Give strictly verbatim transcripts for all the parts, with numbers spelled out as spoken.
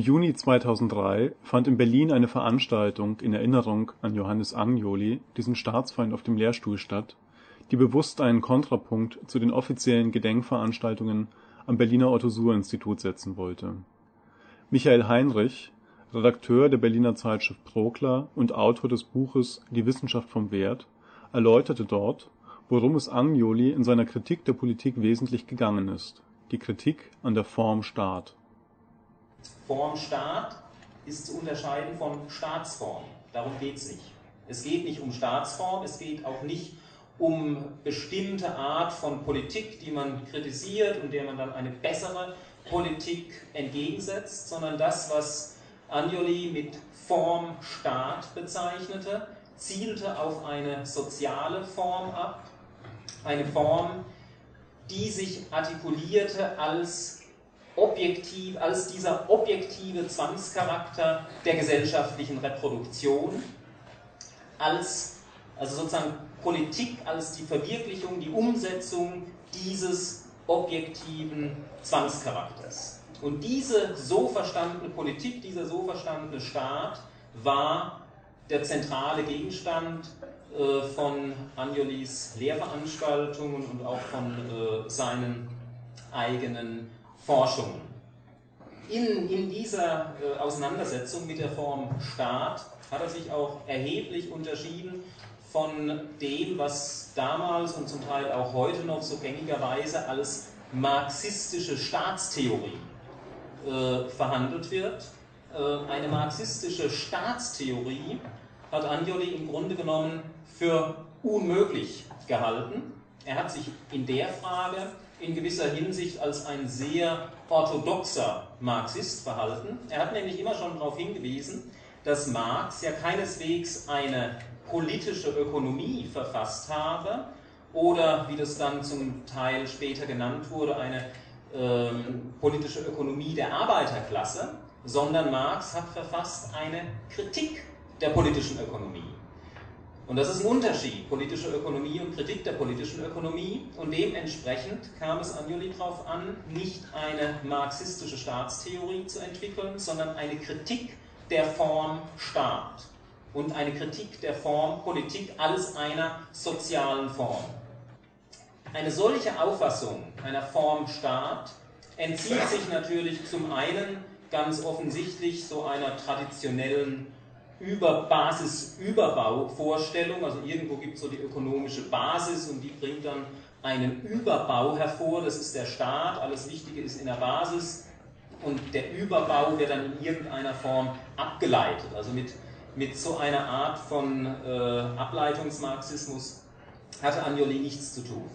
Juni zweitausenddrei fand in Berlin eine Veranstaltung in Erinnerung an Johannes Agnoli, diesen Staatsfeind auf dem Lehrstuhl, statt, die bewusst einen Kontrapunkt zu den offiziellen Gedenkveranstaltungen am Berliner Otto-Suhr-Institut setzen wollte. Michael Heinrich, Redakteur der Berliner Zeitschrift Prokla und Autor des Buches Die Wissenschaft vom Wert, erläuterte dort, worum es Agnoli in seiner Kritik der Politik wesentlich gegangen ist: die Kritik an der Form Staat. Form Staat ist zu unterscheiden von Staatsform. Darum geht es nicht. Es geht nicht um Staatsform, es geht auch nicht um bestimmte Art von Politik, die man kritisiert und der man dann eine bessere Politik entgegensetzt, sondern das, was Agnoli mit Form Staat bezeichnete, zielte auf eine soziale Form ab, eine Form, die sich artikulierte als objektiv, als dieser objektive Zwangscharakter der gesellschaftlichen Reproduktion, als also sozusagen Politik als die Verwirklichung, die Umsetzung dieses objektiven Zwangscharakters. Und diese so verstandene Politik, dieser so verstandene Staat war der zentrale Gegenstand äh, von Agnolis Lehrveranstaltungen und auch von äh, seinen eigenen Forschungen. In, in dieser äh, Auseinandersetzung mit der Form Staat hat er sich auch erheblich unterschieden von dem, was damals und zum Teil auch heute noch so gängigerweise als marxistische Staatstheorie äh, verhandelt wird. Äh, eine marxistische Staatstheorie hat Agnoli im Grunde genommen für unmöglich gehalten. Er hat sich in der Frage in gewisser Hinsicht als ein sehr orthodoxer Marxist verhalten. Er hat nämlich immer schon darauf hingewiesen, dass Marx ja keineswegs eine politische Ökonomie verfasst habe oder, wie das dann zum Teil später genannt wurde, eine ähm, politische Ökonomie der Arbeiterklasse, sondern Marx hat verfasst eine Kritik der politischen Ökonomie. Und das ist ein Unterschied, politische Ökonomie und Kritik der politischen Ökonomie. Und dementsprechend kam es Agnoli darauf an, nicht eine marxistische Staatstheorie zu entwickeln, sondern eine Kritik der Form Staat und eine Kritik der Form Politik als einer sozialen Form. Eine solche Auffassung einer Form Staat entzieht sich natürlich zum einen ganz offensichtlich so einer traditionellen über Basis-Überbau-Vorstellung, also irgendwo gibt es so die ökonomische Basis und die bringt dann einen Überbau hervor, das ist der Staat, alles Wichtige ist in der Basis und der Überbau wird dann in irgendeiner Form abgeleitet. Also mit, mit so einer Art von äh, Ableitungsmarxismus hatte Agnoli nichts zu tun.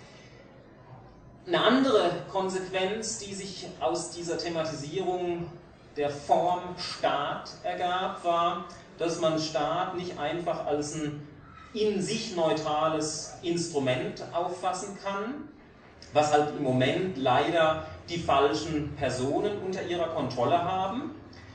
Eine andere Konsequenz, die sich aus dieser Thematisierung der Form Staat ergab, war, dass man Staat nicht einfach als ein in sich neutrales Instrument auffassen kann, was halt im Moment leider die falschen Personen unter ihrer Kontrolle haben.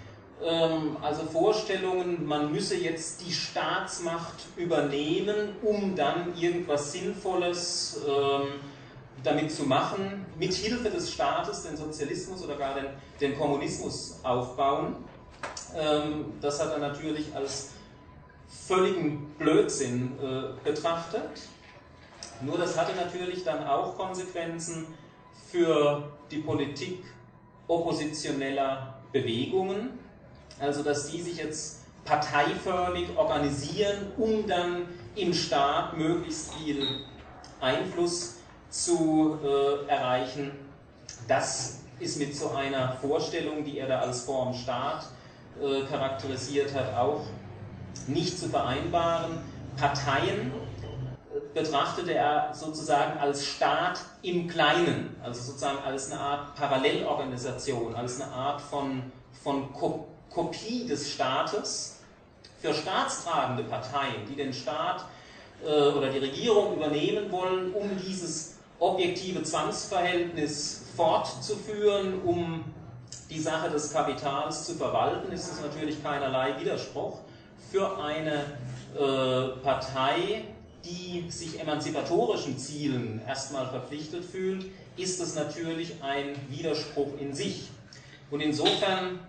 Also Vorstellungen, man müsse jetzt die Staatsmacht übernehmen, um dann irgendwas Sinnvolles damit zu machen, mit Hilfe des Staates den Sozialismus oder gar den, den Kommunismus aufbauen. Ähm, das hat er natürlich als völligen Blödsinn äh, betrachtet. Nur das hatte natürlich dann auch Konsequenzen für die Politik oppositioneller Bewegungen, also dass die sich jetzt parteiförmig organisieren, um dann im Staat möglichst viel Einfluss zu äh, erreichen. Das ist mit so einer Vorstellung, die er da als Form Staat äh, charakterisiert hat, auch nicht zu vereinbaren. Parteien äh, betrachtete er sozusagen als Staat im Kleinen, also sozusagen als eine Art Parallelorganisation, als eine Art von, von Ko- Kopie des Staates. Für staatstragende Parteien, die den Staat äh, oder die Regierung übernehmen wollen, um dieses objektive Zwangsverhältnis fortzuführen, um die Sache des Kapitals zu verwalten, ist es natürlich keinerlei Widerspruch. Für eine äh, Partei, die sich emanzipatorischen Zielen erstmal verpflichtet fühlt, ist es natürlich ein Widerspruch in sich. Und insofern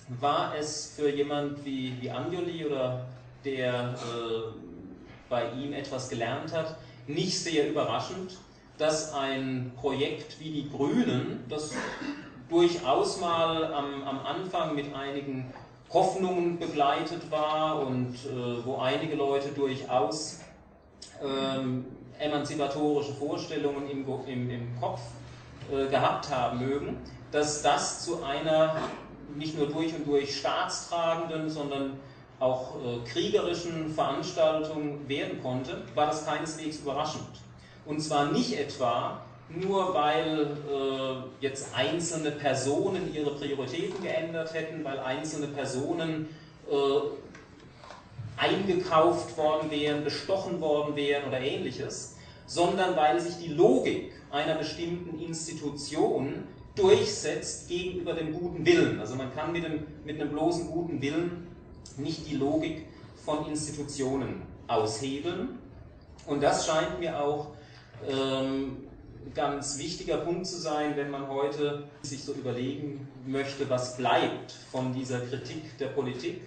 war es für jemand wie, wie Anjoli oder der äh, bei ihm etwas gelernt hat, nicht sehr überraschend, dass ein Projekt wie die Grünen, das durchaus mal am, am Anfang mit einigen Hoffnungen begleitet war und äh, wo einige Leute durchaus ähm, emanzipatorische Vorstellungen im, im, im Kopf äh, gehabt haben mögen, dass das zu einer nicht nur durch und durch staatstragenden, sondern auch äh, kriegerischen Veranstaltung werden konnte, war das keineswegs überraschend. Und zwar nicht etwa nur, weil äh, jetzt einzelne Personen ihre Prioritäten geändert hätten, weil einzelne Personen äh, eingekauft worden wären, bestochen worden wären oder ähnliches, sondern weil sich die Logik einer bestimmten Institution durchsetzt gegenüber dem guten Willen. Also man kann mit, dem, mit einem bloßen guten Willen nicht die Logik von Institutionen aushebeln. Und das scheint mir auch ähm, ein ganz wichtiger Punkt zu sein, wenn man heute sich so überlegen möchte, was bleibt von dieser Kritik der Politik.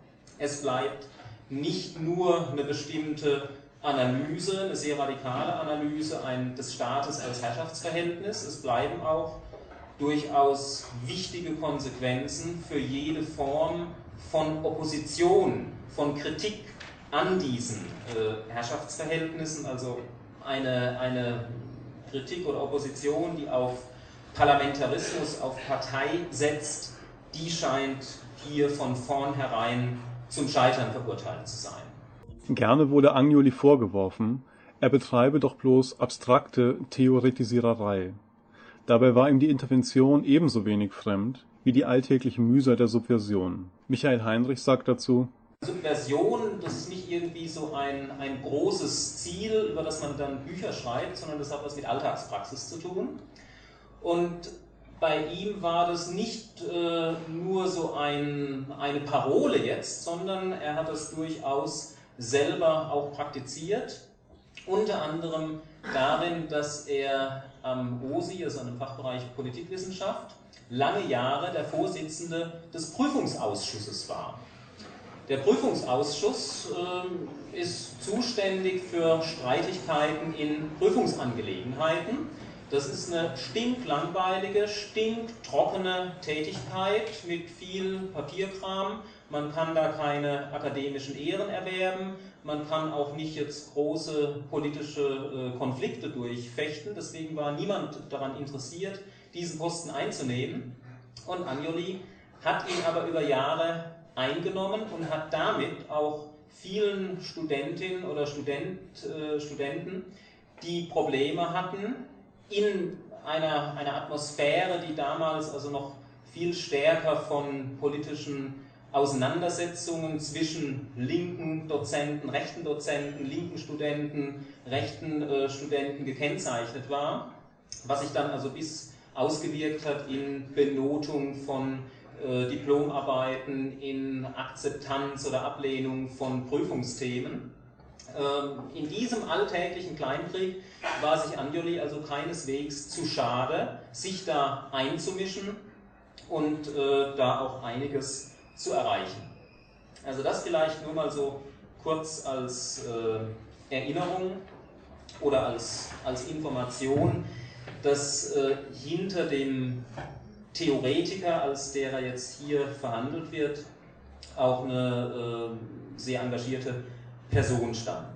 Es bleibt nicht nur eine bestimmte Analyse, eine sehr radikale Analyse ein, des Staates als Herrschaftsverhältnis, es bleiben auch durchaus wichtige Konsequenzen für jede Form von Opposition, von Kritik an diesen äh, Herrschaftsverhältnissen, also eine, eine Kritik oder Opposition, die auf Parlamentarismus, auf Partei setzt, die scheint hier von vornherein zum Scheitern verurteilt zu sein. Gerne wurde Anjoli vorgeworfen, er betreibe doch bloß abstrakte Theoretisiererei. Dabei war ihm die Intervention ebenso wenig fremd wie die alltägliche Mühsal der Subversion. Michael Heinrich sagt dazu: Subversion, das ist nicht irgendwie so ein, ein großes Ziel, über das man dann Bücher schreibt, sondern das hat was mit Alltagspraxis zu tun. Und bei ihm war das nicht äh, nur so ein, eine Parole jetzt, sondern er hat das durchaus selber auch praktiziert. Unter anderem darin, dass er am O S I, also einem Fachbereich Politikwissenschaft, lange Jahre der Vorsitzende des Prüfungsausschusses war. Der Prüfungsausschuss äh, ist zuständig für Streitigkeiten in Prüfungsangelegenheiten. Das ist eine stinklangweilige, stinktrockene Tätigkeit mit viel Papierkram. Man kann da keine akademischen Ehren erwerben. Man kann auch nicht jetzt große politische äh, Konflikte durchfechten. Deswegen war niemand daran interessiert, diesen Posten einzunehmen. Und Anjoli hat ihn aber über Jahre eingenommen und hat damit auch vielen Studentinnen oder Student, äh, Studenten, die Probleme hatten, in einer, einer Atmosphäre, die damals also noch viel stärker von politischen Auseinandersetzungen zwischen linken Dozenten, rechten Dozenten, linken Studenten, rechten äh, Studenten gekennzeichnet war, was sich dann also bis ausgewirkt hat in Benotung von äh, Diplomarbeiten, in Akzeptanz oder Ablehnung von Prüfungsthemen. Ähm, in diesem alltäglichen Kleinkrieg war sich Anjoli also keineswegs zu schade, sich da einzumischen und äh, da auch einiges zu erreichen. Also das vielleicht nur mal so kurz als äh, Erinnerung oder als, als Information, dass äh, hinter dem Theoretiker, als der er jetzt hier verhandelt wird, auch eine äh, sehr engagierte Person stand.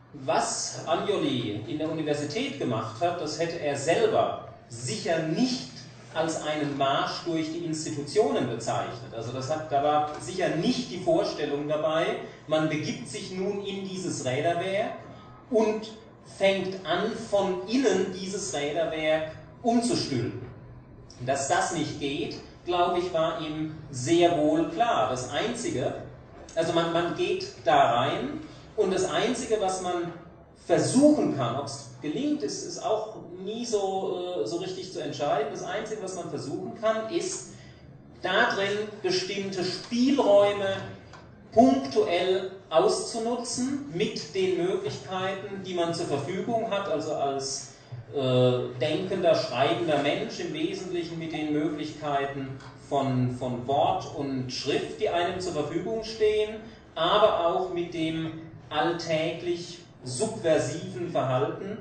Was Anjoli in der Universität gemacht hat, das hätte er selber sicher nicht als einen Marsch durch die Institutionen bezeichnet. Also das hat, da war sicher nicht die Vorstellung dabei, man begibt sich nun in dieses Räderwerk und fängt an, von innen dieses Räderwerk umzustülpen. Dass das nicht geht, glaube ich, war ihm sehr wohl klar. Das Einzige, also man, man geht da rein und das Einzige, was man versuchen kann, ob es gelingt, ist, ist auch nie so, so richtig zu entscheiden. Das Einzige, was man versuchen kann, ist darin bestimmte Spielräume punktuell auszunutzen mit den Möglichkeiten, die man zur Verfügung hat, also als äh, denkender, schreibender Mensch, im Wesentlichen mit den Möglichkeiten von, von Wort und Schrift, die einem zur Verfügung stehen, aber auch mit dem alltäglich subversiven Verhalten,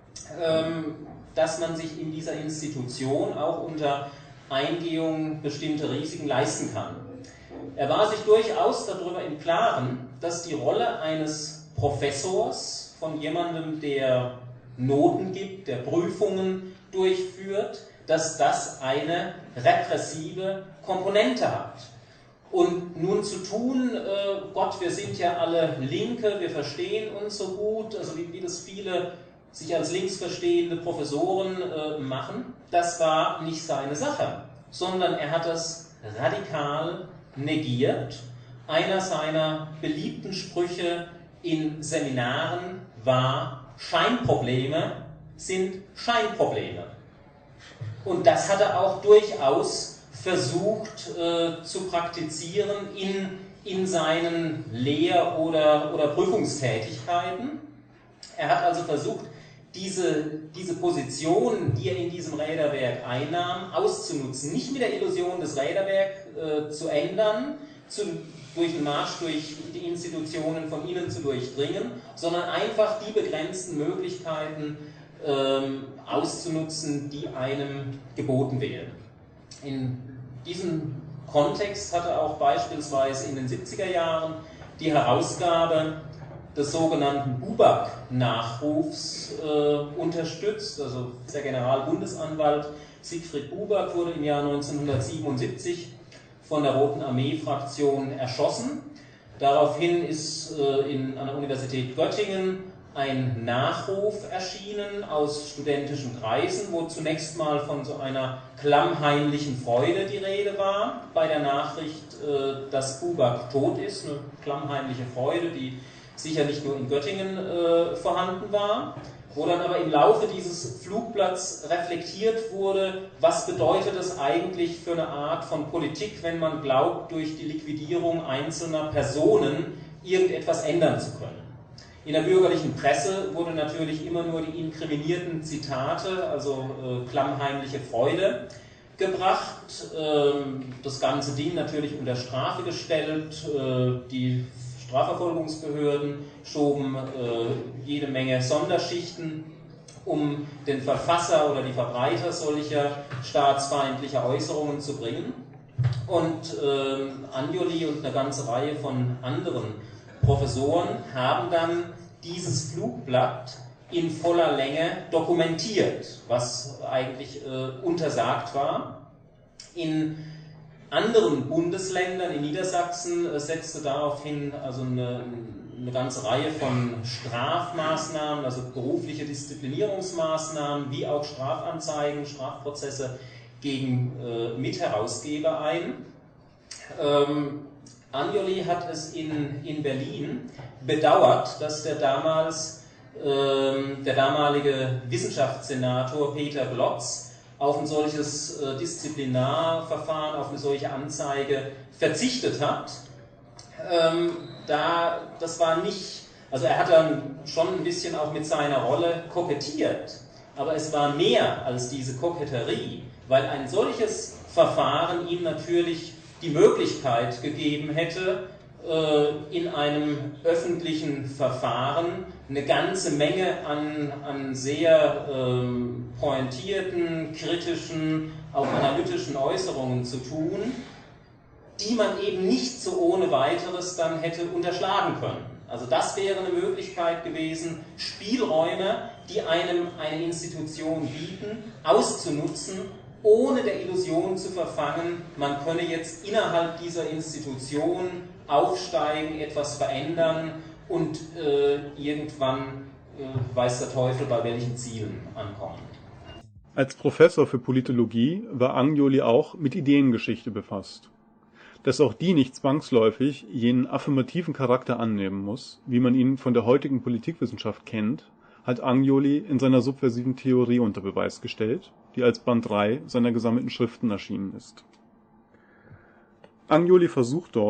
ähm, dass man sich in dieser Institution auch unter Eingehung bestimmter Risiken leisten kann. Er war sich durchaus darüber im Klaren, dass die Rolle eines Professors, von jemandem, der Noten gibt, der Prüfungen durchführt, dass das eine repressive Komponente hat. Und nun zu tun, äh, Gott, wir sind ja alle Linke, wir verstehen uns so gut, also wie, wie das viele sich als links verstehende Professoren äh, machen, das war nicht seine Sache, sondern er hat das radikal negiert. Einer seiner beliebten Sprüche in Seminaren war: Scheinprobleme sind Scheinprobleme. Und das hat er auch durchaus versucht äh, zu praktizieren in, in seinen Lehr- oder, oder Prüfungstätigkeiten. Er hat also versucht, diese, diese Position, die er in diesem Räderwerk einnahm, auszunutzen. Nicht mit der Illusion, das Räderwerk äh, zu ändern, zu, durch den Marsch durch die Institutionen von innen zu durchdringen, sondern einfach die begrenzten Möglichkeiten ähm, auszunutzen, die einem geboten werden. In diesem Kontext hat er auch beispielsweise in den siebziger Jahren die Herausgabe des sogenannten Buback-Nachrufs äh, unterstützt. Also der Generalbundesanwalt Siegfried Buback wurde im Jahr neunzehnhundertsiebenundsiebzig von der Roten Armee-Fraktion erschossen. Daraufhin ist äh, in, an der Universität Göttingen ein Nachruf erschienen aus studentischen Kreisen, wo zunächst mal von so einer klammheimlichen Freude die Rede war, bei der Nachricht, äh, dass Buback tot ist, eine klammheimliche Freude, die sicher nicht nur in Göttingen äh, vorhanden war, wo dann aber im Laufe dieses Flugblatts reflektiert wurde, was bedeutet es eigentlich für eine Art von Politik, wenn man glaubt, durch die Liquidierung einzelner Personen irgendetwas ändern zu können. In der bürgerlichen Presse wurde natürlich immer nur die inkriminierten Zitate, also äh, klammheimliche Freude, gebracht. Ähm, das ganze Ding natürlich unter Strafe gestellt. Äh, die Strafverfolgungsbehörden schoben äh, jede Menge Sonderschichten, um den Verfasser oder die Verbreiter solcher staatsfeindlicher Äußerungen zu bringen. Und äh, Anjoli und eine ganze Reihe von anderen Professoren haben dann dieses Flugblatt in voller Länge dokumentiert, was eigentlich äh, untersagt war. In anderen Bundesländern, in Niedersachsen, äh, setzte daraufhin also eine, eine ganze Reihe von Strafmaßnahmen, also berufliche Disziplinierungsmaßnahmen, wie auch Strafanzeigen, Strafprozesse gegen äh, Mitherausgeber ein. Ähm, Anjoli hat es in, in Berlin bedauert, dass der damals ähm, der damalige Wissenschaftssenator Peter Glotz auf ein solches äh, Disziplinarverfahren, auf eine solche Anzeige verzichtet hat. Ähm, da, das war nicht, also er hat dann schon ein bisschen auch mit seiner Rolle kokettiert, aber es war mehr als diese Koketterie, weil ein solches Verfahren ihm natürlich die Möglichkeit gegeben hätte, in einem öffentlichen Verfahren eine ganze Menge an, an sehr ähm, pointierten, kritischen, auch analytischen Äußerungen zu tun, die man eben nicht so ohne weiteres dann hätte unterschlagen können. Also das wäre eine Möglichkeit gewesen, Spielräume, die einem eine Institution bieten, auszunutzen, ohne der Illusion zu verfangen, man könne jetzt innerhalb dieser Institution aufsteigen, etwas verändern und äh, irgendwann äh, weiß der Teufel, bei welchen Zielen ankommen. Als Professor für Politologie war Anjoli auch mit Ideengeschichte befasst. Dass auch die nicht zwangsläufig jenen affirmativen Charakter annehmen muss, wie man ihn von der heutigen Politikwissenschaft kennt, hat Anjoli in seiner subversiven Theorie unter Beweis gestellt, die als Band drei seiner gesammelten Schriften erschienen ist. Anjoli versucht dort,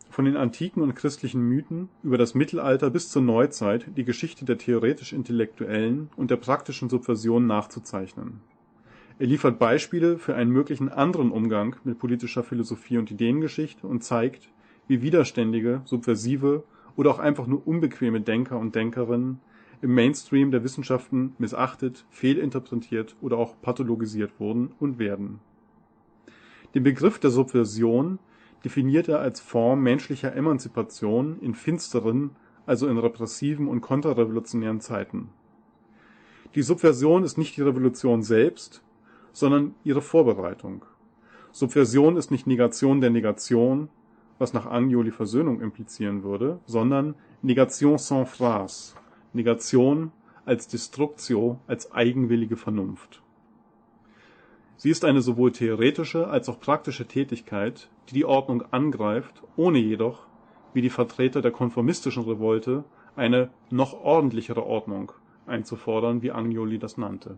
von den antiken und christlichen Mythen über das Mittelalter bis zur Neuzeit die Geschichte der theoretisch-intellektuellen und der praktischen Subversion nachzuzeichnen. Er liefert Beispiele für einen möglichen anderen Umgang mit politischer Philosophie und Ideengeschichte und zeigt, wie widerständige, subversive oder auch einfach nur unbequeme Denker und Denkerinnen im Mainstream der Wissenschaften missachtet, fehlinterpretiert oder auch pathologisiert wurden und werden. Den Begriff der Subversion definiert er als Form menschlicher Emanzipation in finsteren, also in repressiven und konterrevolutionären Zeiten. Die Subversion ist nicht die Revolution selbst, sondern ihre Vorbereitung. Subversion ist nicht Negation der Negation, was nach Agnoli Versöhnung implizieren würde, sondern Negation sans phrase, Negation als Destructio, als eigenwillige Vernunft. Sie ist eine sowohl theoretische als auch praktische Tätigkeit, die die Ordnung angreift, ohne jedoch, wie die Vertreter der konformistischen Revolte, eine noch ordentlichere Ordnung einzufordern, wie Agnoli das nannte.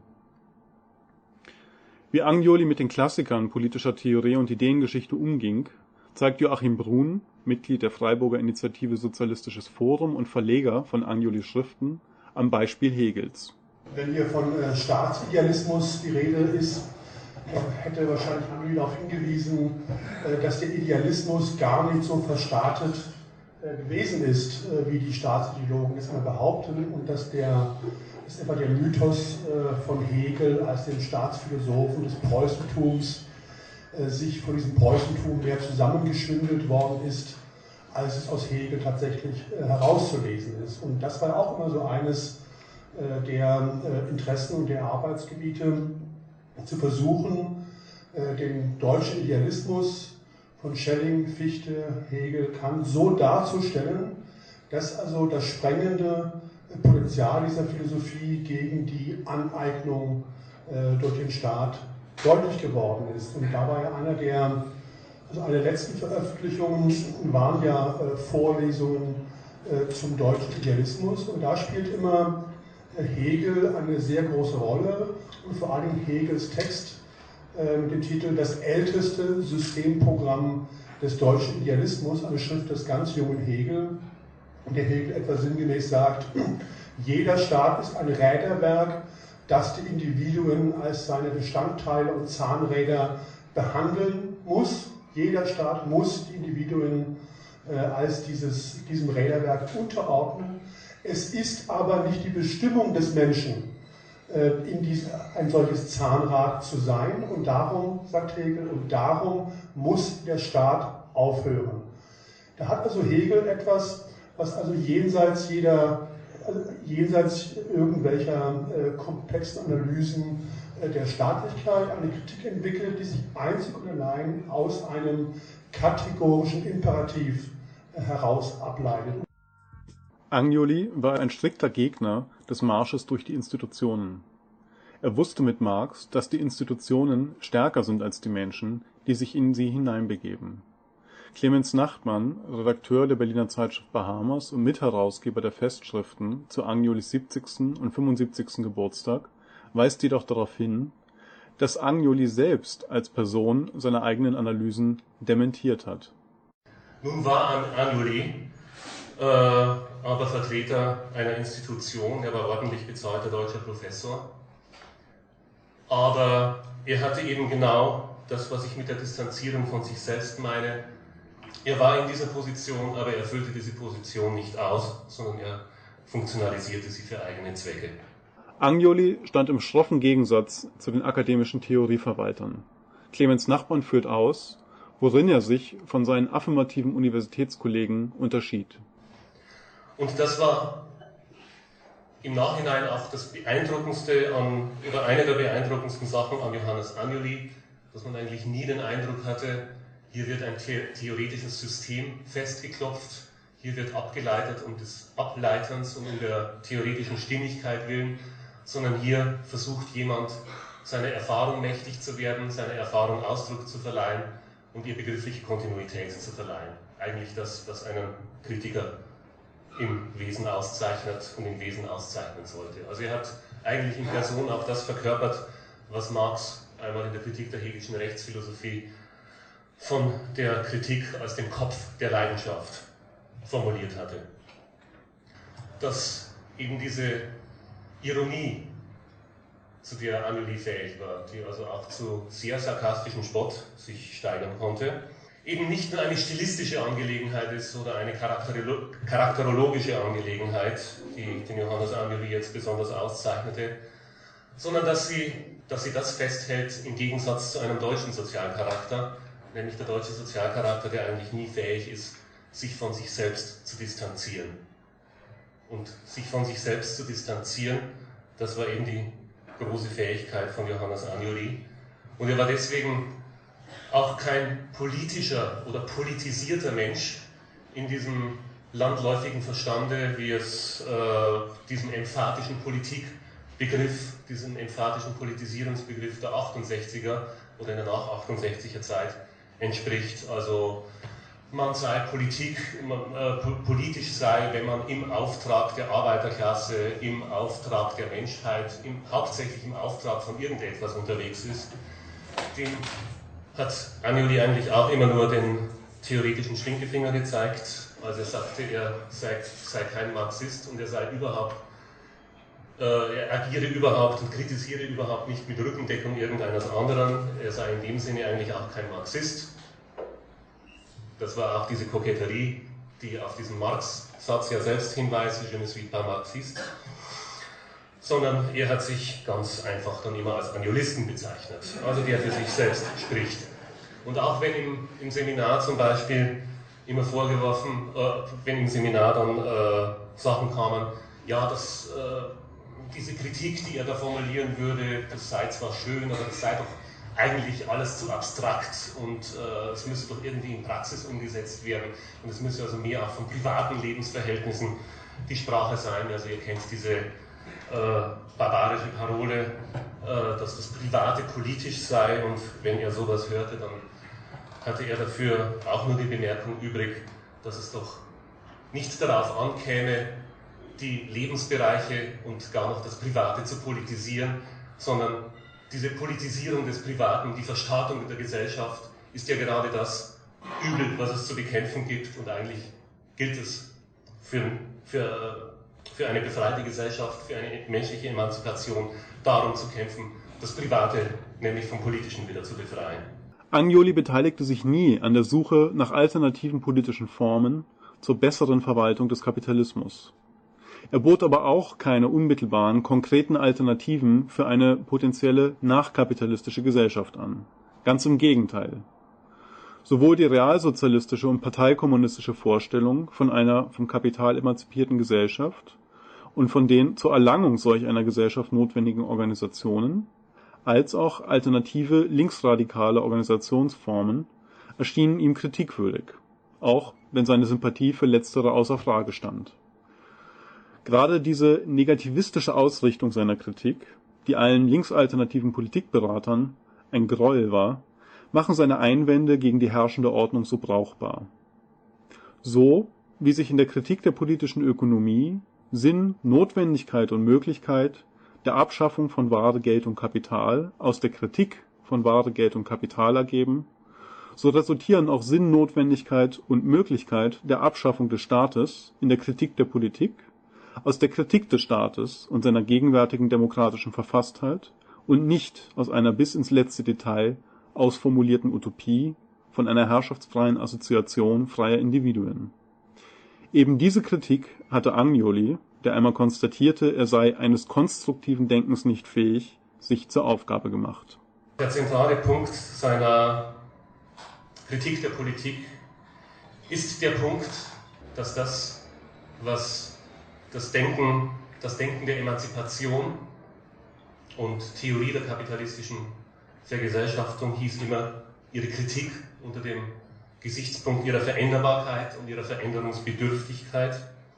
Wie Agnoli mit den Klassikern politischer Theorie und Ideengeschichte umging, zeigt Joachim Brun, Mitglied der Freiburger Initiative Sozialistisches Forum und Verleger von Agnolis Schriften, am Beispiel Hegels. Wenn hier von äh, Staatsidealismus die Rede ist, hätte wahrscheinlich Agnoli darauf hingewiesen, äh, dass der Idealismus gar nicht so verstaatet äh, gewesen ist, äh, wie die Staatsideologen es mal behaupten, und dass der ist etwa der Mythos äh, von Hegel als dem Staatsphilosophen des Preußentums äh, sich von diesem Preußentum mehr zusammengeschwindelt worden ist, als es aus Hegel tatsächlich äh, herauszulesen ist. Und das war auch immer so eines äh, der äh, Interessen und der Arbeitsgebiete, zu versuchen, äh, den deutschen Idealismus von Schelling, Fichte, Hegel, Kant so darzustellen, dass also das sprengende Potenzial dieser Philosophie gegen die Aneignung äh, durch den Staat deutlich geworden ist. Und da war ja einer der, also eine der letzten Veröffentlichungen waren ja äh, Vorlesungen äh, zum deutschen Idealismus, und da spielt immer äh, Hegel eine sehr große Rolle, und vor allem Hegels Text äh, mit dem Titel Das älteste Systemprogramm des deutschen Idealismus, eine Schrift des ganz jungen Hegel, in der Hegel etwa sinngemäß sagt, jeder Staat ist ein Räderwerk, das die Individuen als seine Bestandteile und Zahnräder behandeln muss. Jeder Staat muss die Individuen äh, als dieses, diesem Räderwerk unterordnen. Es ist aber nicht die Bestimmung des Menschen, äh, in dies, ein solches Zahnrad zu sein. Und darum, sagt Hegel, und darum muss der Staat aufhören. Da hat also Hegel etwas, was also jenseits jeder, also jenseits irgendwelcher äh, komplexen Analysen äh, der Staatlichkeit eine Kritik entwickelt, die sich einzig und allein aus einem kategorischen Imperativ äh, heraus ableitet. Agnoli war ein strikter Gegner des Marsches durch die Institutionen. Er wusste mit Marx, dass die Institutionen stärker sind als die Menschen, die sich in sie hineinbegeben. Clemens Nachtmann, Redakteur der Berliner Zeitschrift Bahamas und Mitherausgeber der Festschriften zu Agnolis siebzigsten und fünfundsiebzigsten Geburtstag, weist jedoch darauf hin, dass Agnoli selbst als Person seine eigenen Analysen dementiert hat. Nun war Agnoli äh, aber Vertreter einer Institution, er war ordentlich bezahlter deutscher Professor, aber er hatte eben genau das, was ich mit der Distanzierung von sich selbst meine. Er war in dieser Position, aber er füllte diese Position nicht aus, sondern er funktionalisierte sie für eigene Zwecke. Agnoli stand im schroffen Gegensatz zu den akademischen Theorieverwaltern. Clemens Nachtmann führt aus, worin er sich von seinen affirmativen Universitätskollegen unterschied. Und das war im Nachhinein auch das Beeindruckendste an, oder eine der beeindruckendsten Sachen an Johannes Agnoli, dass man eigentlich nie den Eindruck hatte, hier wird ein theoretisches System festgeklopft, hier wird abgeleitet um des Ableiterns und um der theoretischen Stimmigkeit willen, sondern hier versucht jemand, seiner Erfahrung mächtig zu werden, seiner Erfahrung Ausdruck zu verleihen und ihr begriffliche Kontinuität zu verleihen. Eigentlich das, was einen Kritiker im Wesen auszeichnet und im Wesen auszeichnen sollte. Also er hat eigentlich in Person auch das verkörpert, was Marx einmal in der Kritik der Hegelschen Rechtsphilosophie von der Kritik als dem Kopf der Leidenschaft formuliert hatte. Dass eben diese Ironie, zu der Anjuli fähig war, die also auch zu sehr sarkastischem Spott sich steigern konnte, eben nicht nur eine stilistische Angelegenheit ist oder eine charakterolo charakterologische Angelegenheit, die den Johannes Anjuli jetzt besonders auszeichnete, sondern dass sie, dass sie das festhält im Gegensatz zu einem deutschen Sozialcharakter, nämlich der deutsche Sozialcharakter, der eigentlich nie fähig ist, sich von sich selbst zu distanzieren. Und sich von sich selbst zu distanzieren, das war eben die große Fähigkeit von Johannes Anjuli. Und er war deswegen auch kein politischer oder politisierter Mensch in diesem landläufigen Verstande, wie es äh, diesem emphatischen Politikbegriff, diesem emphatischen Politisierungsbegriff der achtundsechziger oder in der nach-achtundsechziger Zeit entspricht. Also man sei Politik, man, äh, politisch sei, wenn man im Auftrag der Arbeiterklasse, im Auftrag der Menschheit, im, hauptsächlich im Auftrag von irgendetwas unterwegs ist. Dem hat Anjuli eigentlich auch immer nur den theoretischen Stinkefinger gezeigt, als er sagte, er sei, sei kein Marxist und er sei überhaupt, äh, er agiere überhaupt und kritisiere überhaupt nicht mit Rückendeckung irgendeines anderen. Er sei in dem Sinne eigentlich auch kein Marxist. Das war auch diese Koketterie, die auf diesen Marx-Satz ja selbst hinweist, je ne suis pas Marxiste. Sondern er hat sich ganz einfach dann immer als Anjulisten bezeichnet, also der für sich selbst spricht. Und auch wenn im, im Seminar zum Beispiel immer vorgeworfen, äh, wenn im Seminar dann äh, Sachen kamen, ja, das, äh, diese Kritik, die er da formulieren würde, das sei zwar schön, aber das sei doch eigentlich alles zu abstrakt und äh, es müsse doch irgendwie in Praxis umgesetzt werden und es müsse also mehr auch von privaten Lebensverhältnissen die Sprache sein. Also ihr kennt diese äh, barbarische Parole, äh, dass das Private politisch sei, und wenn er sowas hörte, dann hatte er dafür auch nur die Bemerkung übrig, dass es doch nicht darauf ankäme, die Lebensbereiche und gar noch das Private zu politisieren, sondern diese Politisierung des Privaten, die Verstaatung der Gesellschaft ist ja gerade das Übel, was es zu bekämpfen gibt, und eigentlich gilt es für, für, für eine befreite Gesellschaft, für eine menschliche Emanzipation darum zu kämpfen, das Private nämlich vom Politischen wieder zu befreien. Anjuli beteiligte sich nie an der Suche nach alternativen politischen Formen zur besseren Verwaltung des Kapitalismus. Er bot aber auch keine unmittelbaren, konkreten Alternativen für eine potenzielle nachkapitalistische Gesellschaft an. Ganz im Gegenteil. Sowohl die realsozialistische und parteikommunistische Vorstellung von einer vom Kapital emanzipierten Gesellschaft und von den zur Erlangung solch einer Gesellschaft notwendigen Organisationen, als auch alternative linksradikale Organisationsformen erschienen ihm kritikwürdig, auch wenn seine Sympathie für letztere außer Frage stand. Gerade diese negativistische Ausrichtung seiner Kritik, die allen linksalternativen Politikberatern ein Gräuel war, machen seine Einwände gegen die herrschende Ordnung so brauchbar. So wie sich in der Kritik der politischen Ökonomie Sinn, Notwendigkeit und Möglichkeit der Abschaffung von Ware, Geld und Kapital aus der Kritik von Ware, Geld und Kapital ergeben, so resultieren auch Sinn, Notwendigkeit und Möglichkeit der Abschaffung des Staates in der Kritik der Politik aus der Kritik des Staates und seiner gegenwärtigen demokratischen Verfasstheit und nicht aus einer bis ins letzte Detail ausformulierten Utopie von einer herrschaftsfreien Assoziation freier Individuen. Eben diese Kritik hatte Anjuli, der einmal konstatierte, er sei eines konstruktiven Denkens nicht fähig, sich zur Aufgabe gemacht. Der zentrale Punkt seiner Kritik der Politik ist der Punkt, dass das, was das Denken, das Denken der Emanzipation und Theorie der kapitalistischen Vergesellschaftung hieß immer ihre Kritik unter dem Gesichtspunkt ihrer Veränderbarkeit und ihrer Veränderungsbedürftigkeit,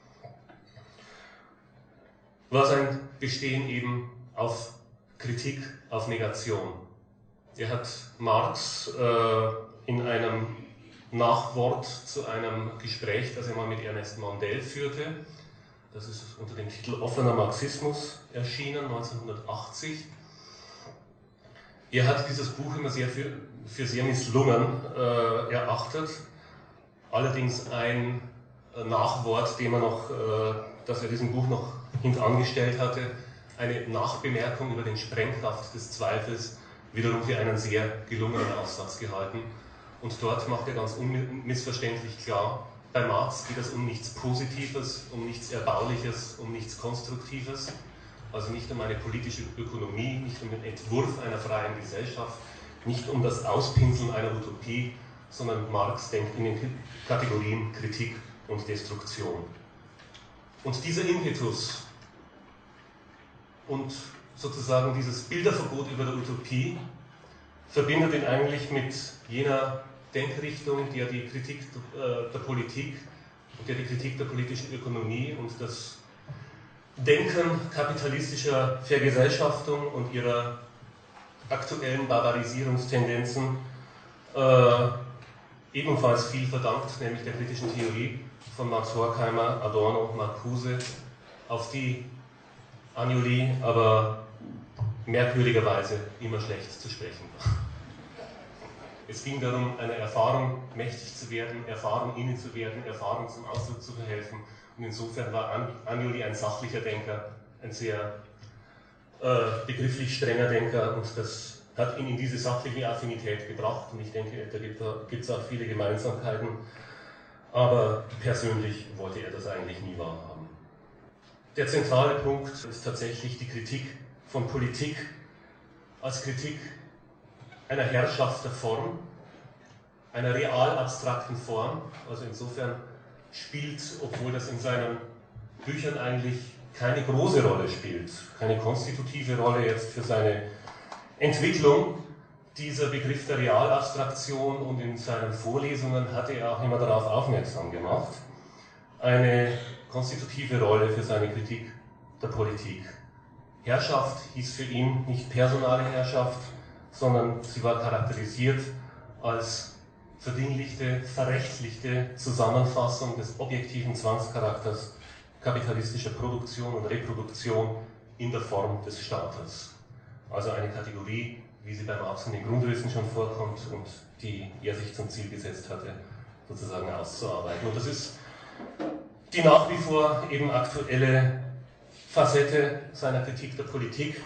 war sein Bestehen eben auf Kritik, auf Negation. Er hat Marx äh, in einem Nachwort zu einem Gespräch, das er mal mit Ernest Mandel führte, das ist unter dem Titel Offener Marxismus erschienen, neunzehnhundertachtzig. Er hat dieses Buch immer sehr, für, für sehr misslungen äh, erachtet. Allerdings ein Nachwort, dem er noch, äh, das er diesem Buch noch hintangestellt hatte, eine Nachbemerkung über den Sprengkraft des Zweifels, wiederum für einen sehr gelungenen Aufsatz gehalten. Und dort macht er ganz unmissverständlich klar, bei Marx geht es um nichts Positives, um nichts Erbauliches, um nichts Konstruktives, also nicht um eine politische Ökonomie, nicht um den Entwurf einer freien Gesellschaft, nicht um das Auspinseln einer Utopie, sondern Marx denkt in den Kategorien Kritik und Destruktion. Und dieser Impetus und sozusagen dieses Bilderverbot über der Utopie verbindet ihn eigentlich mit jener Denkrichtung, die ja die Kritik der Politik, der die Kritik der politischen Ökonomie und das Denken kapitalistischer Vergesellschaftung und ihrer aktuellen Barbarisierungstendenzen äh, ebenfalls viel verdankt, nämlich der kritischen Theorie von Max Horkheimer, Adorno, Marcuse, auf die Anjuli aber merkwürdigerweise immer schlecht zu sprechen war. Es ging darum, einer Erfahrung mächtig zu werden, Erfahrung inne zu werden, Erfahrung zum Ausdruck zu verhelfen. Und insofern war Anjuli ein sachlicher Denker, ein sehr äh, begrifflich strenger Denker, und das hat ihn in diese sachliche Affinität gebracht. Und ich denke, da gibt es auch viele Gemeinsamkeiten. Aber persönlich wollte er das eigentlich nie wahrhaben. Der zentrale Punkt ist tatsächlich die Kritik von Politik als Kritik einer Herrschaft der Form, einer real abstrakten Form. Also insofern spielt, obwohl das in seinen Büchern eigentlich keine große Rolle spielt, keine konstitutive Rolle jetzt für seine Entwicklung, dieser Begriff der Realabstraktion, und in seinen Vorlesungen hatte er auch immer darauf aufmerksam gemacht, eine konstitutive Rolle für seine Kritik der Politik. Herrschaft hieß für ihn nicht personale Herrschaft, sondern sie war charakterisiert als verdinglichte, verrechtlichte Zusammenfassung des objektiven Zwangscharakters kapitalistischer Produktion und Reproduktion in der Form des Staates. Also eine Kategorie, wie sie bei Marx in den Grundrissen schon vorkommt und die er sich zum Ziel gesetzt hatte, sozusagen auszuarbeiten. Und das ist die nach wie vor eben aktuelle Facette seiner Kritik der Politik.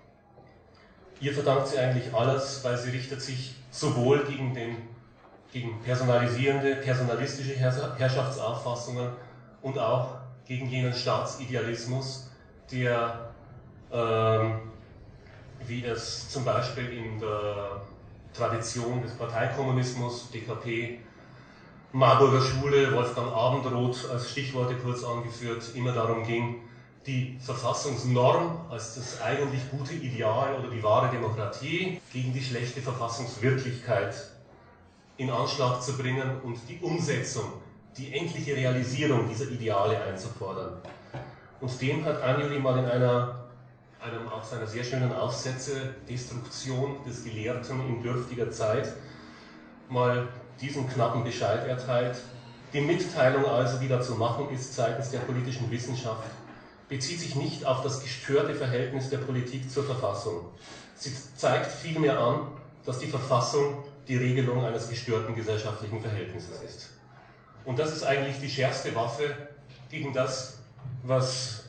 Ihr verdankt sie eigentlich alles, weil sie richtet sich sowohl gegen, den, gegen personalisierende, personalistische Herrschaftsauffassungen und auch gegen jenen Staatsidealismus, der, ähm, wie es zum Beispiel in der Tradition des Parteikommunismus, D K P, Marburger Schule, Wolfgang Abendroth als Stichworte kurz angeführt, immer darum ging, die Verfassungsnorm als das eigentlich gute Ideal oder die wahre Demokratie gegen die schlechte Verfassungswirklichkeit in Anschlag zu bringen und die Umsetzung, die endliche Realisierung dieser Ideale einzufordern. Und dem hat Anjuli mal in einer, einem auch seiner sehr schönen Aufsätze, Destruktion des Gelehrten in dürftiger Zeit, mal diesen knappen Bescheid erteilt. Die Mitteilung also, die da zu machen ist seitens der politischen Wissenschaft, bezieht sich nicht auf das gestörte Verhältnis der Politik zur Verfassung. Sie zeigt vielmehr an, dass die Verfassung die Regelung eines gestörten gesellschaftlichen Verhältnisses ist. Und das ist eigentlich die schärfste Waffe gegen das, was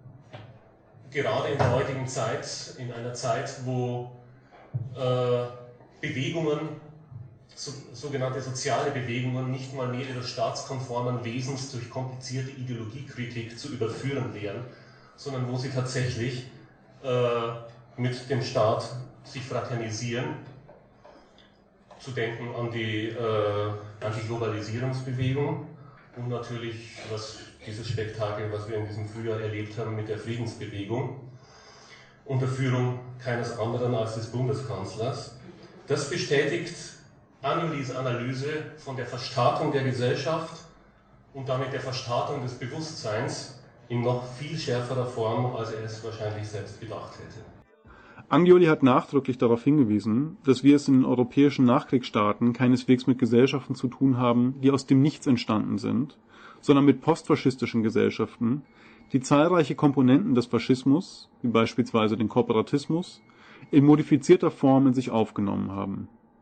gerade in der heutigen Zeit, in einer Zeit, wo äh, Bewegungen, so, sogenannte soziale Bewegungen, nicht mal mehr ihres staatskonformen Wesens durch komplizierte Ideologiekritik zu überführen wären, sondern wo sie tatsächlich äh, mit dem Staat sich fraternisieren. Zu denken an die äh, Antiglobalisierungsbewegung und natürlich was, dieses Spektakel, was wir in diesem Frühjahr erlebt haben mit der Friedensbewegung unter Führung keines anderen als des Bundeskanzlers. Das bestätigt Anjulis Analyse von der Verstaatung der Gesellschaft und damit der Verstaatung des Bewusstseins in noch viel schärferer Form, als er es wahrscheinlich selbst gedacht hätte. Anjuli hat nachdrücklich darauf hingewiesen, dass wir es in den europäischen Nachkriegsstaaten keineswegs mit Gesellschaften zu tun haben, die aus dem Nichts entstanden sind, sondern mit postfaschistischen Gesellschaften, die zahlreiche Komponenten des Faschismus, wie beispielsweise den Korporatismus, in modifizierter Form in sich aufgenommen haben.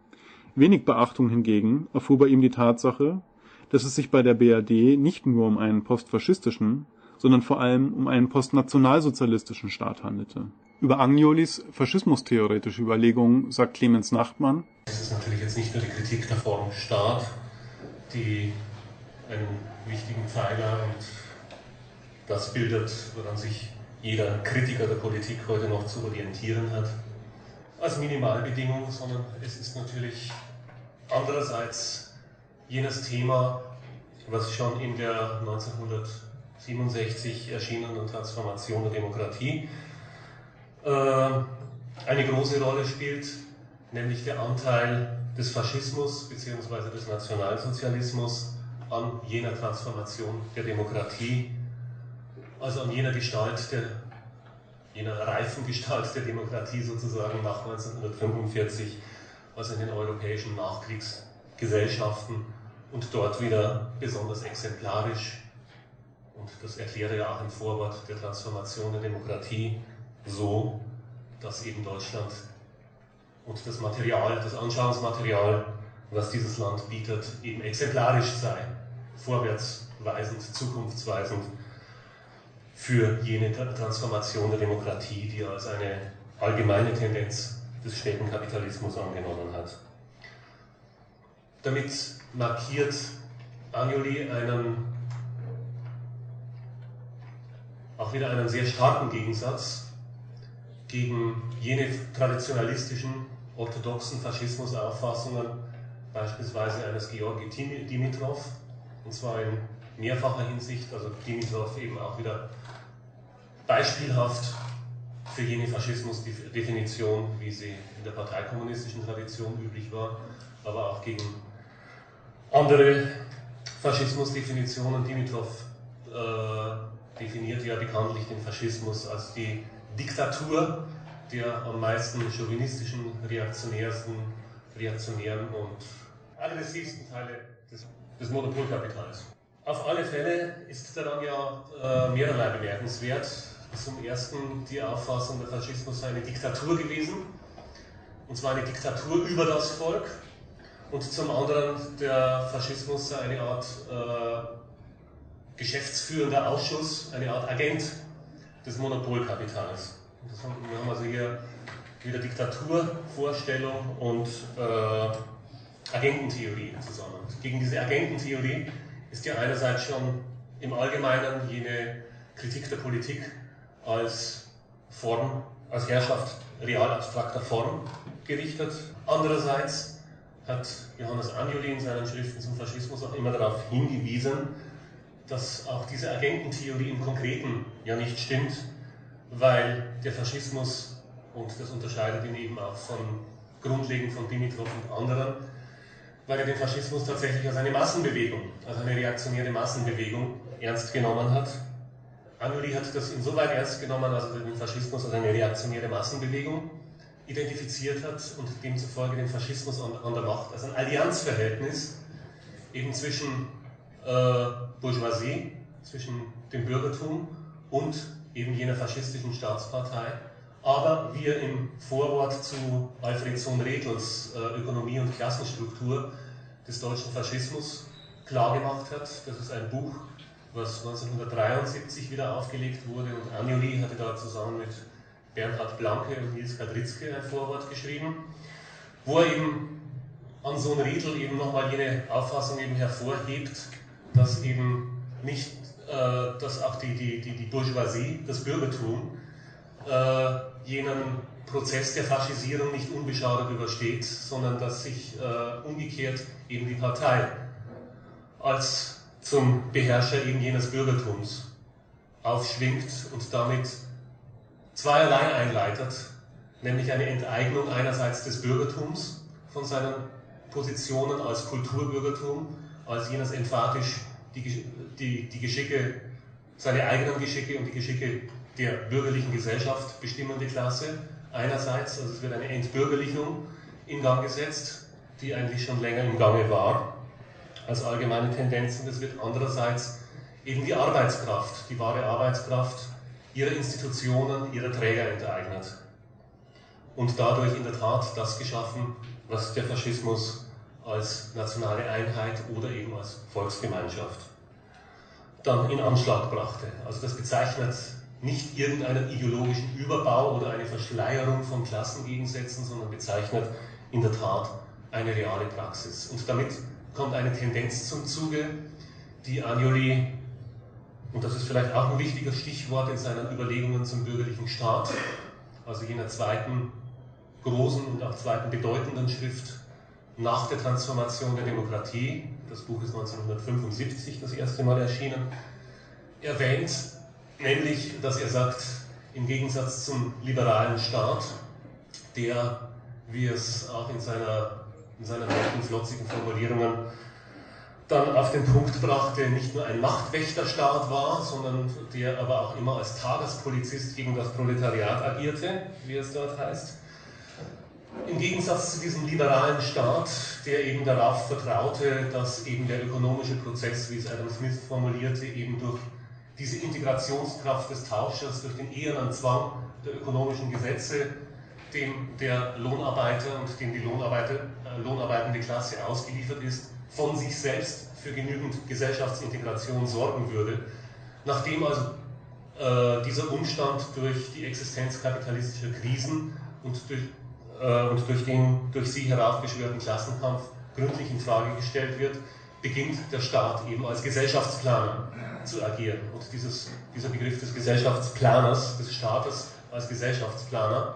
Wenig Beachtung hingegen erfuhr bei ihm die Tatsache, dass es sich bei der B R D nicht nur um einen postfaschistischen, sondern vor allem um einen postnationalsozialistischen Staat handelte. Über Agnolis faschismustheoretische Überlegungen sagt Clemens Nachtmann: Es ist natürlich jetzt nicht nur die Kritik der Form Staat, die einen wichtigen Pfeiler und das bildet, woran sich jeder Kritiker der Politik heute noch zu orientieren hat, als Minimalbedingung, sondern es ist natürlich andererseits jenes Thema, was schon in der neunzehnhundertsiebenundsechzig erschienenen Transformation der Demokratie äh, eine große Rolle spielt, nämlich der Anteil des Faschismus bzw. des Nationalsozialismus an jener Transformation der Demokratie, also an jener Gestalt, der, jener reifen Gestalt der Demokratie sozusagen nach neunzehnhundertfünfundvierzig, also in den europäischen Nachkriegsgesellschaften und dort wieder besonders exemplarisch, und das erkläre ja auch im Vorwort der Transformation der Demokratie, so, dass eben Deutschland und das Material, das Anschauungsmaterial, was dieses Land bietet, eben exemplarisch sei, vorwärtsweisend, zukunftsweisend für jene Transformation der Demokratie, die er als eine allgemeine Tendenz des späten Kapitalismus angenommen hat. Damit markiert Agnoli einen, auch wieder einen sehr starken Gegensatz gegen jene traditionalistischen, orthodoxen Faschismusauffassungen, beispielsweise eines Georgi Dimitrov, und zwar in mehrfacher Hinsicht, also Dimitrov eben auch wieder beispielhaft für jene Faschismusdefinition, wie sie in der parteikommunistischen Tradition üblich war, aber auch gegen andere Faschismusdefinitionen. Dimitrov äh, definiert ja bekanntlich den Faschismus als die Diktatur der am meisten chauvinistischen, reaktionärsten, reaktionären und aggressivsten Teile des, des Monopolkapitals. Auf alle Fälle ist daran ja äh, mehrerlei bemerkenswert. Zum ersten die Auffassung, der Faschismus sei eine Diktatur gewesen, und zwar eine Diktatur über das Volk, und zum anderen der Faschismus sei eine Art äh, geschäftsführender Ausschuss, eine Art Agent des Monopolkapitals. Das haben, wir haben also hier wieder Diktaturvorstellung und äh, Agententheorie zusammen. Gegen diese Agententheorie ist ja einerseits schon im Allgemeinen jene Kritik der Politik als Form, als Herrschaft real abstrakter Form gerichtet. Andererseits hat Johannes Agnoli in seinen Schriften zum Faschismus auch immer darauf hingewiesen, dass auch diese Agententheorie im Konkreten ja nicht stimmt, weil der Faschismus, und das unterscheidet ihn eben auch von grundlegend von Dimitrov und anderen, weil er den Faschismus tatsächlich als eine Massenbewegung, als eine reaktionäre Massenbewegung ernst genommen hat. Agnoli hat das insoweit ernst genommen, als er den Faschismus als eine reaktionäre Massenbewegung identifiziert hat und demzufolge den Faschismus an, an der Macht als ein Allianzverhältnis eben zwischen äh, Bourgeoisie, zwischen dem Bürgertum und eben jener faschistischen Staatspartei, aber wie er im Vorwort zu Alfred Sohn-Rethels äh, Ökonomie und Klassenstruktur des deutschen Faschismus klargemacht hat. Das ist ein Buch, was neunzehnhundertdreiundsiebzig wieder aufgelegt wurde, und Agnoli hatte da zusammen mit Bernhard Blanke und Nils Kadritzke ein Vorwort geschrieben, wo er eben an Sohn-Rethel eben nochmal jene Auffassung eben hervorhebt, dass eben nicht, äh, dass auch die, die, die, die Bourgeoisie, das Bürgertum, äh, jenen Prozess der Faschisierung nicht unbeschadet übersteht, sondern dass sich äh, umgekehrt eben die Partei als zum Beherrscher eben jenes Bürgertums aufschwingt und damit zweierlei einleitet, nämlich eine Enteignung einerseits des Bürgertums von seinen Positionen als Kulturbürgertum, als jenes emphatisch die, die, die Geschicke, seine eigenen Geschicke und die Geschicke der bürgerlichen Gesellschaft bestimmende Klasse einerseits, also es wird eine Entbürgerlichung in Gang gesetzt, die eigentlich schon länger im Gange war, als allgemeine Tendenz, und es wird andererseits eben die Arbeitskraft, die wahre Arbeitskraft ihrer Institutionen, ihrer Träger enteignet und dadurch in der Tat das geschaffen, was der Faschismus als nationale Einheit oder eben als Volksgemeinschaft dann in Anschlag brachte. Also das bezeichnet nicht irgendeinen ideologischen Überbau oder eine Verschleierung von Klassengegensätzen, sondern bezeichnet in der Tat eine reale Praxis. Und damit kommt eine Tendenz zum Zuge, die Agnoli, und das ist vielleicht auch ein wichtiger Stichwort in seinen Überlegungen zum bürgerlichen Staat, also jener zweiten großen und auch zweiten bedeutenden Schrift nach der Transformation der Demokratie, das Buch ist neunzehnhundertfünfundsiebzig das erste Mal erschienen, erwähnt, nämlich, dass er sagt, im Gegensatz zum liberalen Staat, der, wie es auch in, seiner, in seinen rechten, flotzigen Formulierungen dann auf den Punkt brachte, nicht nur ein Machtwächterstaat war, sondern der aber auch immer als Tagespolizist gegen das Proletariat agierte, wie es dort heißt. Im Gegensatz zu diesem liberalen Staat, der eben darauf vertraute, dass eben der ökonomische Prozess, wie es Adam Smith formulierte, eben durch diese Integrationskraft des Tauschers, durch den ehernen Zwang der ökonomischen Gesetze, dem der Lohnarbeiter und dem die Lohnarbeiter, äh, lohnarbeitende Klasse ausgeliefert ist, von sich selbst für genügend Gesellschaftsintegration sorgen würde. Nachdem also äh, dieser Umstand durch die Existenz kapitalistischer Krisen und durch und durch den durch sie heraufbeschwörten Klassenkampf gründlich in Frage gestellt wird, beginnt der Staat eben als Gesellschaftsplaner zu agieren. Und dieses, dieser Begriff des Gesellschaftsplaners, des Staates als Gesellschaftsplaner,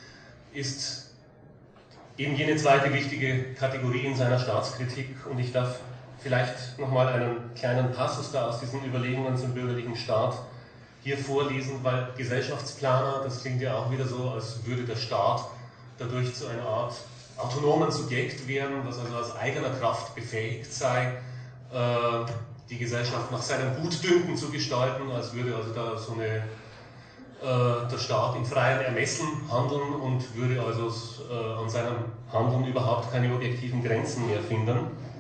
ist eben jene zweite wichtige Kategorie in seiner Staatskritik. Und ich darf vielleicht nochmal einen kleinen Passus da aus diesen Überlegungen zum bürgerlichen Staat hier vorlesen, weil Gesellschaftsplaner, das klingt ja auch wieder so, als würde der Staat dadurch zu einer Art autonomen Subjekt werden, was also aus eigener Kraft befähigt sei, die Gesellschaft nach seinem Gutdünken zu gestalten, als würde also da so eine, der Staat in freiem Ermessen handeln und würde also an seinem Handeln überhaupt keine objektiven Grenzen mehr finden.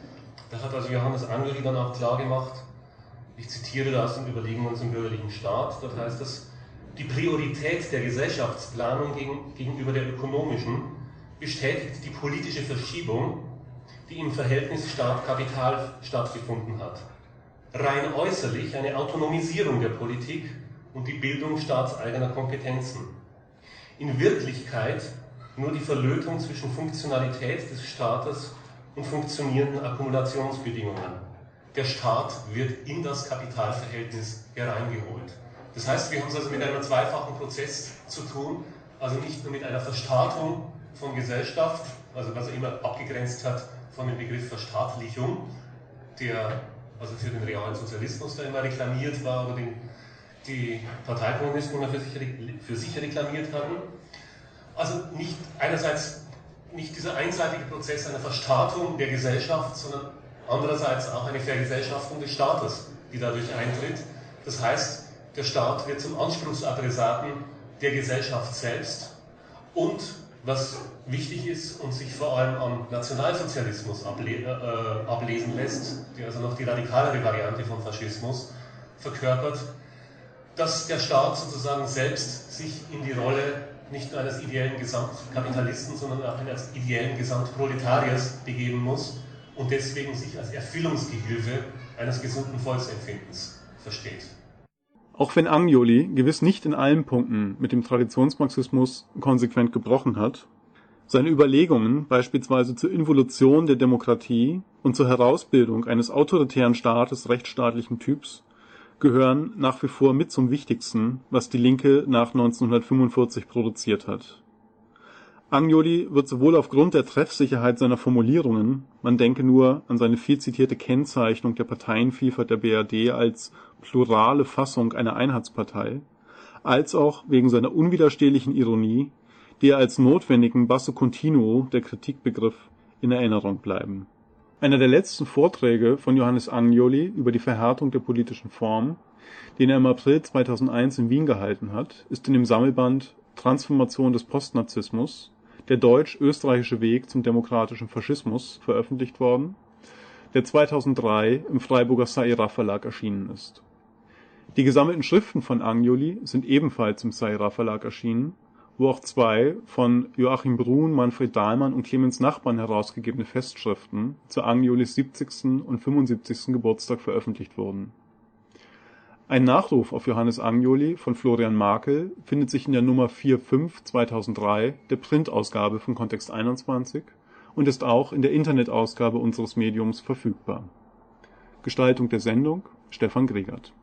Da hat also Johannes Agnoli dann auch klar gemacht, ich zitiere da aus den Überlegungen zum bürgerlichen Staat, dort heißt es, die Priorität der Gesellschaftsplanung gegenüber der ökonomischen bestätigt die politische Verschiebung, die im Verhältnis Staat-Kapital stattgefunden hat. Rein äußerlich eine Autonomisierung der Politik und die Bildung staatseigener Kompetenzen. In Wirklichkeit nur die Verlötung zwischen Funktionalität des Staates und funktionierenden Akkumulationsbedingungen. Der Staat wird in das Kapitalverhältnis hereingeholt. Das heißt, wir haben es also mit einem zweifachen Prozess zu tun, also nicht nur mit einer Verstaatung von Gesellschaft, also was er immer abgegrenzt hat von dem Begriff Verstaatlichung, der also für den realen Sozialismus da immer reklamiert war oder den die Parteikommunisten immer für sich, für sich reklamiert hatten. Also nicht einerseits nicht dieser einseitige Prozess einer Verstaatung der Gesellschaft, sondern andererseits auch eine Vergesellschaftung des Staates, die dadurch eintritt. Das heißt, der Staat wird zum Anspruchsadressaten der Gesellschaft selbst und, was wichtig ist und sich vor allem am Nationalsozialismus able äh, ablesen lässt, der also noch die radikalere Variante von Faschismus verkörpert, dass der Staat sozusagen selbst sich in die Rolle nicht nur eines ideellen Gesamtkapitalisten, sondern auch eines ideellen Gesamtproletariers begeben muss und deswegen sich als Erfüllungsgehilfe eines gesunden Volksempfindens versteht. Auch wenn Agnoli gewiss nicht in allen Punkten mit dem Traditionsmarxismus konsequent gebrochen hat, seine Überlegungen beispielsweise zur Involution der Demokratie und zur Herausbildung eines autoritären Staates rechtsstaatlichen Typs gehören nach wie vor mit zum Wichtigsten, was die Linke nach neunzehnhundertfünfundvierzig produziert hat. Agnoli wird sowohl aufgrund der Treffsicherheit seiner Formulierungen, man denke nur an seine viel zitierte Kennzeichnung der Parteienvielfalt der B R D als plurale Fassung einer Einheitspartei, als auch wegen seiner unwiderstehlichen Ironie, die er als notwendigen Basso Continuo der Kritikbegriff in Erinnerung bleiben. Einer der letzten Vorträge von Johannes Agnoli über die Verhärtung der politischen Form, den er im April zweitausendeins in Wien gehalten hat, ist in dem Sammelband Transformation des Postnazismus, der deutsch-österreichische Weg zum demokratischen Faschismus, veröffentlicht worden, der zweitausenddrei im Freiburger Saira Verlag erschienen ist. Die gesammelten Schriften von Agnoli sind ebenfalls im Saira Verlag erschienen, wo auch zwei von Joachim Bruhn, Manfred Dahlmann und Clemens Nachbarn herausgegebene Festschriften zu Agniolis siebzigsten und fünfundsiebzigsten Geburtstag veröffentlicht wurden. Ein Nachruf auf Johannes Agnoli von Florian Makel findet sich in der Nummer vier fünf zweitausenddrei der Printausgabe von Kontext einundzwanzig und ist auch in der Internetausgabe unseres Mediums verfügbar. Gestaltung der Sendung Stefan Gregert.